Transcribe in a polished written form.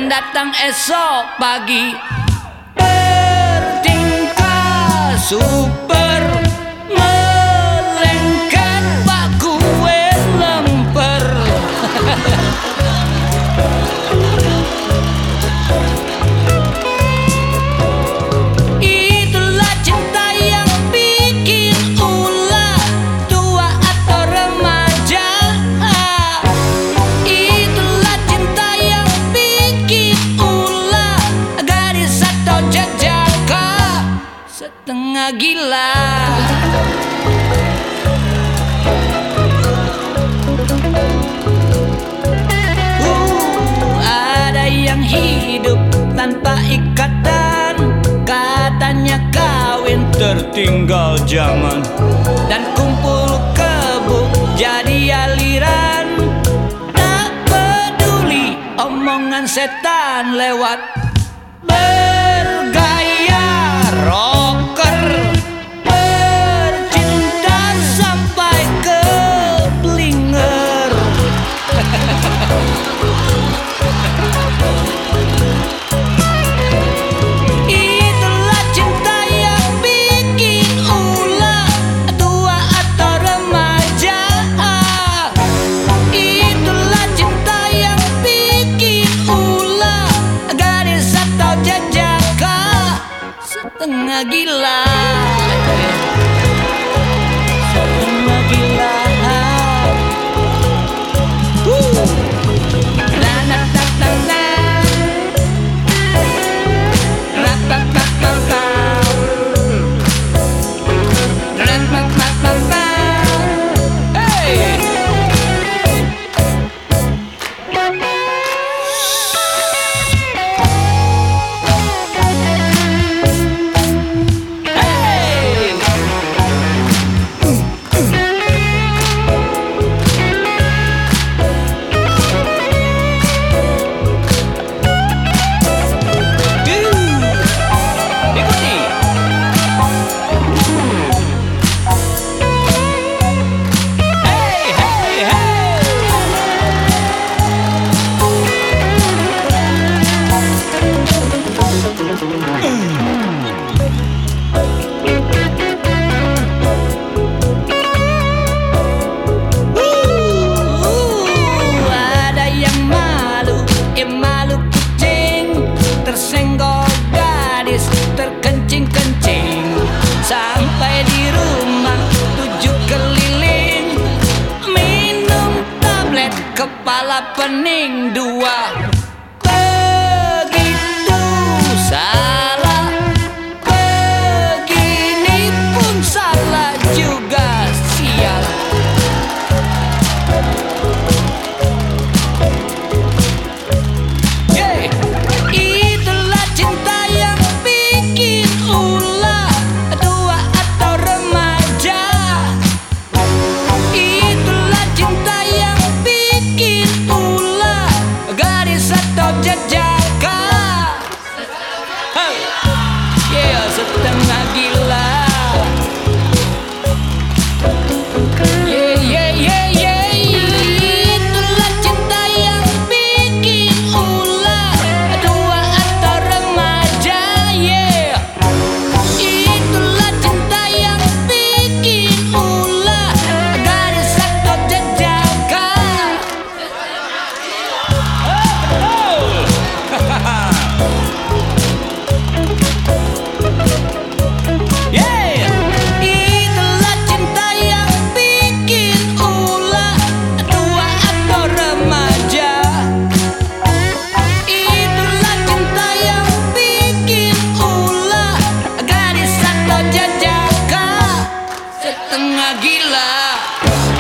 Dan datang esok pagi bertingkah super, melengket bak kue lemper. Itulah cinta yang bikin ulah, tua atau remaja. Itulah cinta yang bikin ulah, gadis atau jejaka, setengah gila. Ada yang hidup tanpa ikatan, katanya kawin tertinggal zaman, dan kumpul kebo jadi aliran. Tak peduli omongan setan lewat, bergaya rocker, bercinta sampai ke blinger. Itulah cinta yang bikin ulah, tua atau remaja. Itulah cinta yang bikin ulah, gadis atau jejaka, setengah gila. Setengah gila. Ada yang malu, malu kucing, tersenggol gadis, terkencing-kencing. Sampai di rumah 7 keliling, minum tablet kepala pening 2. Begitu salah, begini pun salah juga, sial. Itulah cinta yang bikin ulah, tua atau remaja. Itulah cinta yang bikin ulah, gadis atau jejaka. Yeah, setengah gila. Yeah, yeah, yeah, yeah. Itulah cinta yang bikin ulah, tua atau remaja. Yeah, itulah cinta yang bikin ulah, gadis atau jejaka. Yeah, itulah cinta yang bikin ulah, tua atau remaja. Itulah cinta yang bikin ulah, gadis atau jejaka, setengah gila.